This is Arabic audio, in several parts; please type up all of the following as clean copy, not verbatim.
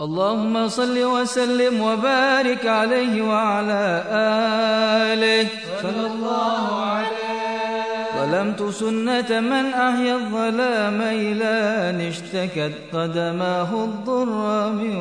اللهم صل وسلم وبارك عليه وعلى آله صلى الله عليه. ظلمت سنة من أحيا الظلام إلى أن اشتكت قدماه الضر من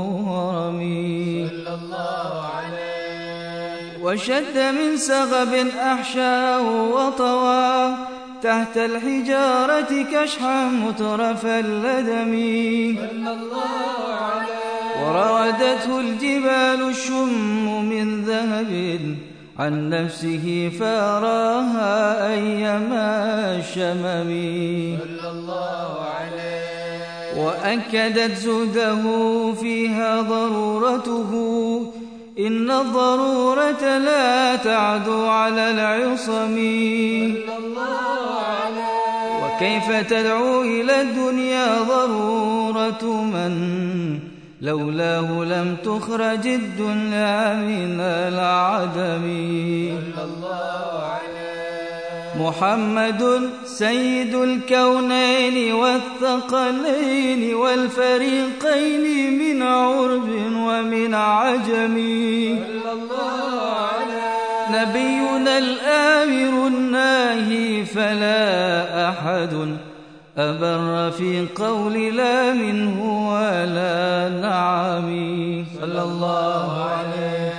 ورمي صلى الله عليه. وشد من سغب أحشاه وطوى تحت الحجارة كشحا مترف اللدم صلى الله عليه. وراودته الجبال الشم من ذهب عن نفسه فأراها أيما الشمم صلى الله عليه. وأكدت زهده فيها ضرورته إن الضرورة لا تعدو على العصم صلى الله عليه. وكيف تدعو إلى الدنيا ضرورة من لولاه لم تخرج الدنيا من العدم صلى الله عليه. محمد سيد الكونين والثقلين والفريقين من عرب ومن عجم صلى الله عليه. نبينا الآمر الناهي فلا أحد أبر في قول لا منه ولا نعم صلى الله عليه.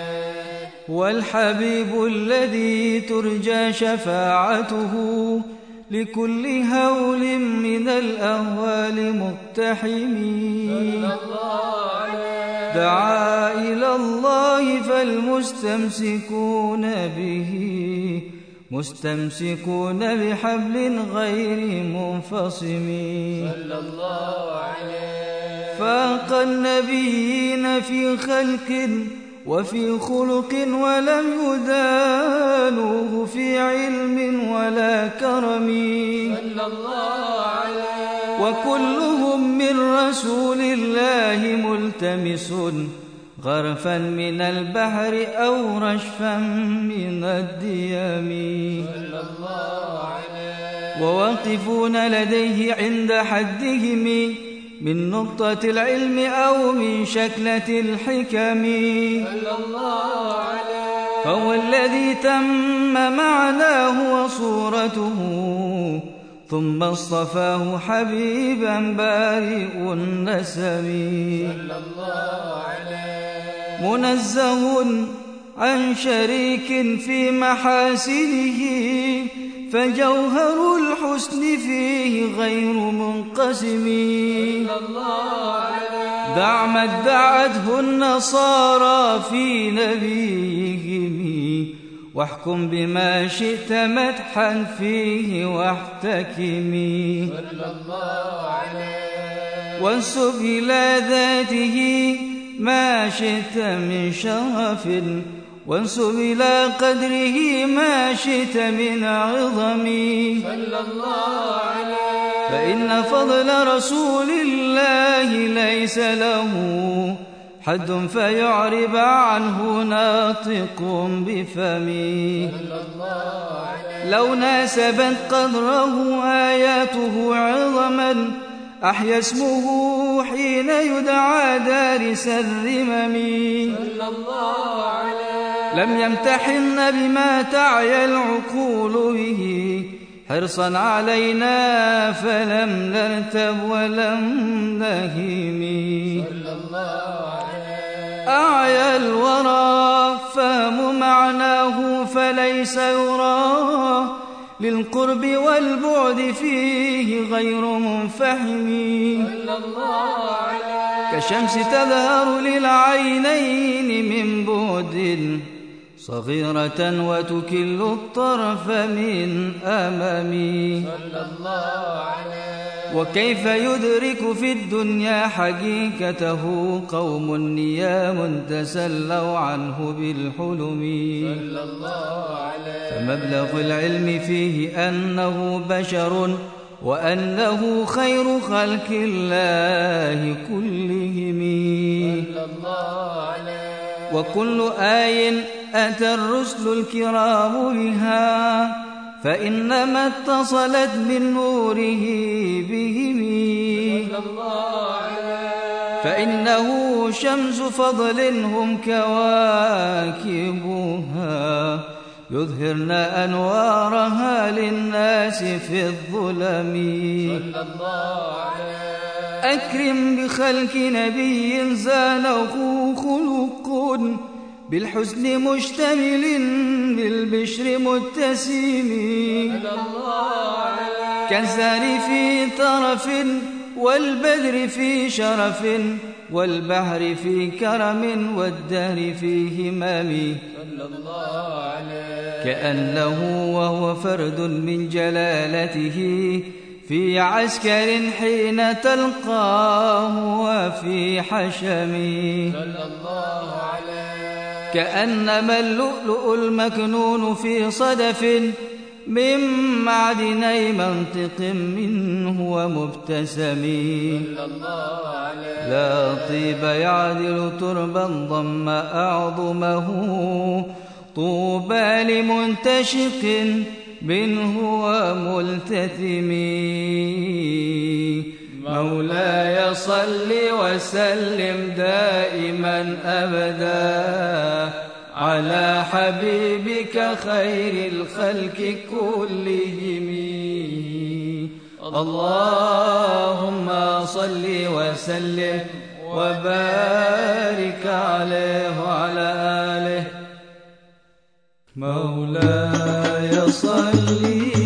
والحبيب الذي ترجى شفاعته لكل هول من الأهوال مقتحم صلى الله عليه. دعا إلى الله فالمستمسكون به مستمسكون بحبل غير منفصم صلى الله عليه. فاق النبيين في خلق وفي خلق ولم يدانوه في علم ولا كرم صلى الله عليه. وكلهم من رسول الله ملتمس غرفا من البحر أو رشفا من الديم صلى الله عليه. وواقفون لديه عند حدهم من نقطة العلم أو من شكلة الحكم صلى الله عليه. فهو الذي تم معناه وصورته ثم اصطفاه حبيبا بارئ النسم صلى الله عليه. منزه عن شريك في محاسنه فجوهر الحسن فيه غير منقسم صلى الله عليه. دع ما ادعته النصارى في نبيهم واحكم بما شئت مدحا فيه واحتكمي صلى الله عليه. وانسب إلى ذاته ما شئت من شرف وانسب إلى قدره ما شئت من عظم صلى الله عليه. فإن فضل رسول الله ليس له حد فيعرب عنه ناطق بفمه صلى الله عليه. لو ناسبت قدره آياته عظما أحيا اسمه حين يدعى دارس الذمم صلى الله عليه. لم يمتحن بما تعيا العقول به حرصا علينا فلم نرتب ولم نهيم صلى الله عليه. أعيا الورى فهم معناه فليس يرى للقرب والبعد فيه غير منفحم صلى الله عليه. كشمس تظهر للعينين من بعد صغيرة وتكل الطرف من أمامي صلى الله عليه. وكيف يدرك في الدنيا حقيقته قوم نيام تسلوا عنه بالحلم صلى الله عليه. فمبلغ العلم فيه أنه بشر وأنه خير خلق الله كلهم صلى الله عليه. وكل آية أتى الرسل الكرام بها فإنما اتصلت من نوره بهم صلى الله عليه. فإنه شمس فضل هم كواكبها يظهرن أنوارها للناس في الظلم. صلى الله عليه. أكرم بخلق نبي زانه خلق بالحسن مشتمل بالبشر متسم. كالزهر في طرف والبدر في شرف والبحر في كرم والدهر في همم. كأنه وهو فرد من جلالته في عسكر حين تلقاه وفي حشم. كأنما اللؤلؤ المكنون في صدف من معدني منطق منه ومبتسم. لا طيب يعدل تربا ضم أعظمه طوبى لمنتشق منه وملتثم. مولاي صل وسلم دائما أبدا على حبيبك خير الخلق كلهم. اللهم صل وسلم وبارك عليه وعلى آله. مولاي صل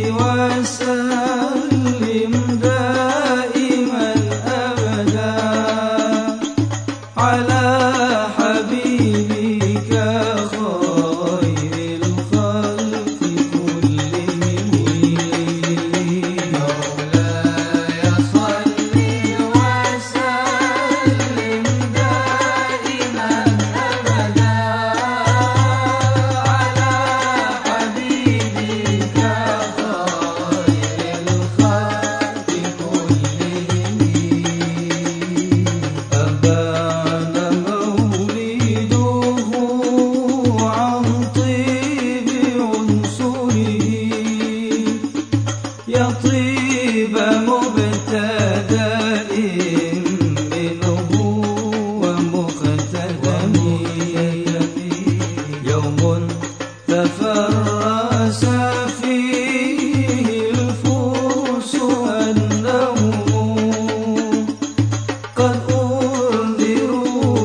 وسلم دائما أبدا على حبيبك خير الخلق كلهم. مولاي صل وسلم دائما أبدا على حبيبك خير الخلق كلهم. أبان مولده عن طيب عنصره يطيب مبتدأ منه ومختتم. يوم تفرس فيه الفرس أنهم قد أنذروا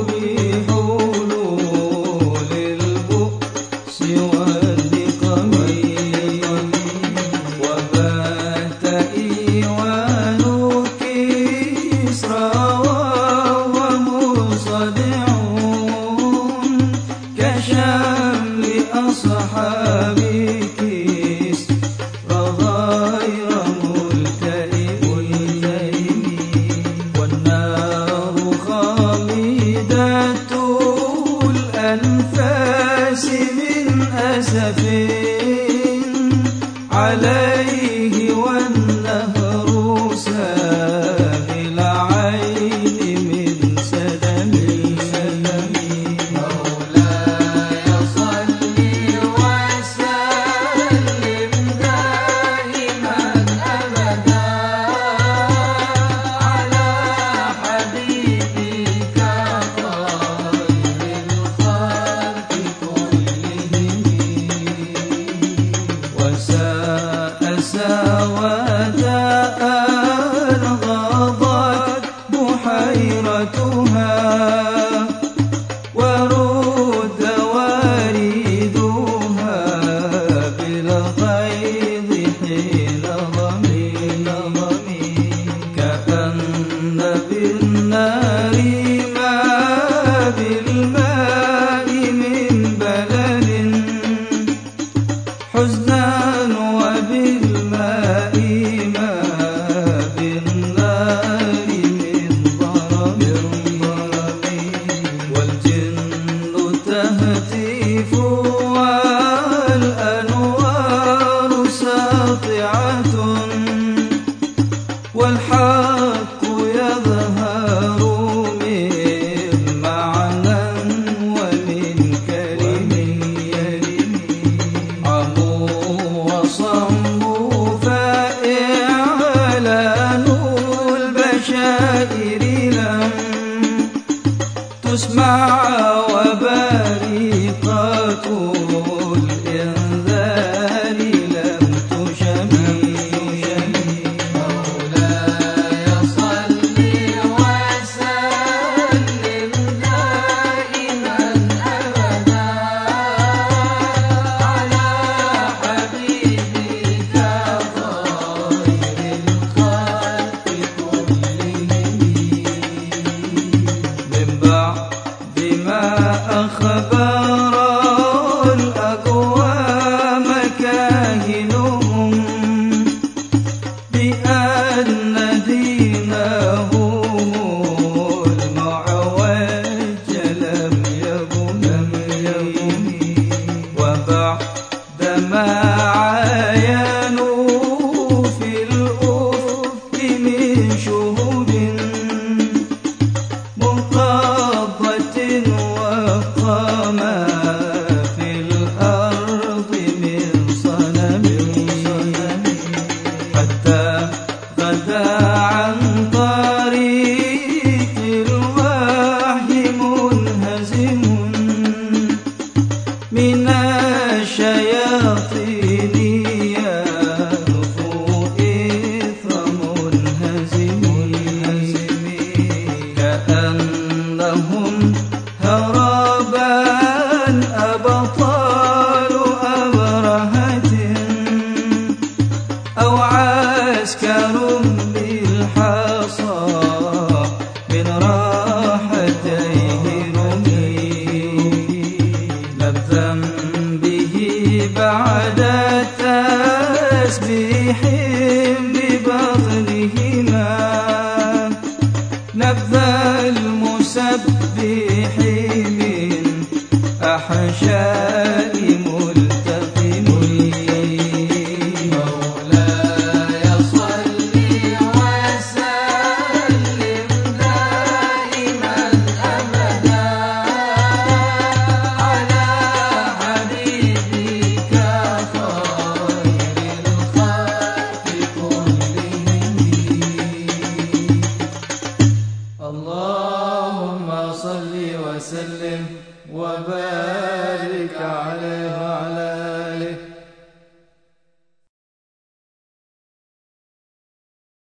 بحلول البؤس والنقم. وبات إيوان كسرى وهو مصدع كشمل أصحاب كسرى غير ملتئم. والنار خامدة الأنفاس من أسف عليه والنهر ساهل عين من سدم. مولاي صل وسلم تسمع وبريقة الإنذار لم تشمي. مولاي صل وسلم دائما أبدا على حبيبك خير الخلق كلهم. من بعد ما أخبر الأقوام كاهنهم بأن دينه المعوج لم يبني. وبعدما عاينوا في الأفق من شهب منقضة وقاما في الأرض من صنم، حتى غدا عن طريق الوحي منهزم من الشياطين ينفو إثر منهزم، كأنهم هربان أبطال أبرهة أو عسكر بالحصى من راحتيه رمي. لبثا به بعد تسبيح ببطنهما نبذ المسبح من أحشاء ملتقم. مولاي صل وسلم دائما أبدا على حبيبك خير الخلق كلهم. اللهم صل وسلم وبارك عليه وعلى